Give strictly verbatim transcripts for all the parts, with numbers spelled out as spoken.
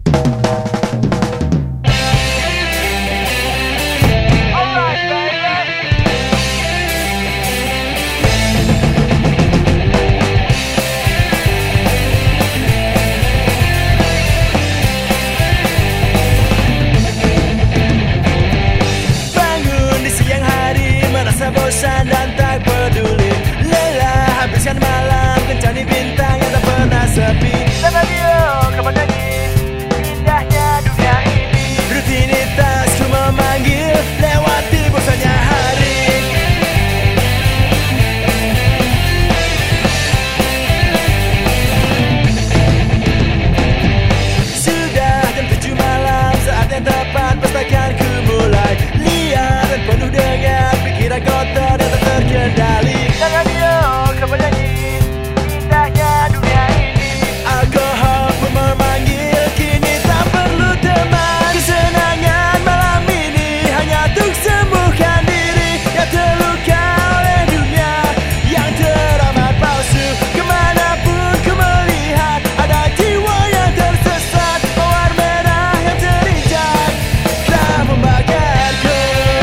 Bosan dan tak peduli, lelah habiskan malam, kencani bintang yang tak pernah sepi. Dan radio kamu nyanyi, indahnya dunia ini. Rutinitasku memanggil, lewati bosannya hari. Sudah jam tujuh malam, saat yang tepat pastikan ku mulai. Liar dan penuh dengan pikiran kotor dan tak terkendali. Dan radio kamu nyanyi, indahnya dunia ini. Alkohol pun memanggil, kini tak perlu teman. Kesenangan malam ini hanya untuk sembuhkan diri yang terluka oleh dunia yang teramat palsu. Kemanapun ku melihat, ada jiwa yang tersesat. Mawar merah yang terinjak telah membakarku.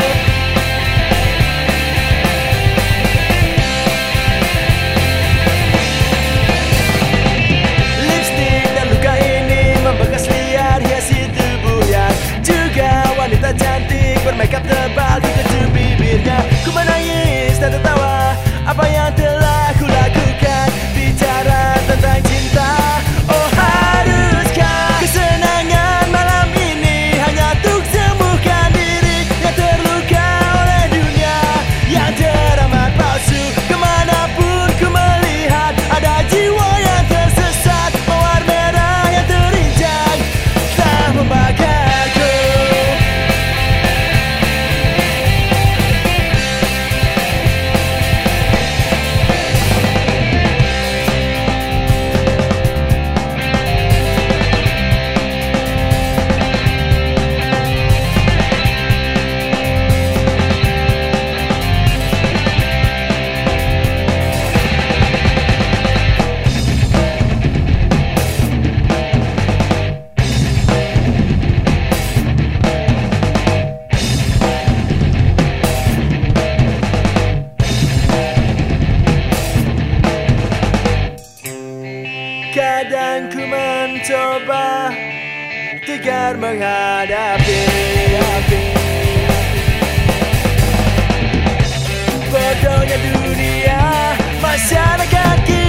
Lipstick dan luka ini membekas liar, hiasi tubuh yang juga wanita cantik. Bermakeup tebal di kecup bibirnya. Ku menangis dan tertawa, apa yang telah ku lakukan. Bicara tentang cinta, oh haruskah kesenangan malam ini hanya untuk sembuhkan diri yang terluka oleh dunia yang teramat palsu. Kemanapun ku melihat, ada jiwa yang tersesat. Mawar merah yang terinjak telah membakarku. Kadang ku mencoba tegar menghadapi bodohnya dunia, masyarakat kita.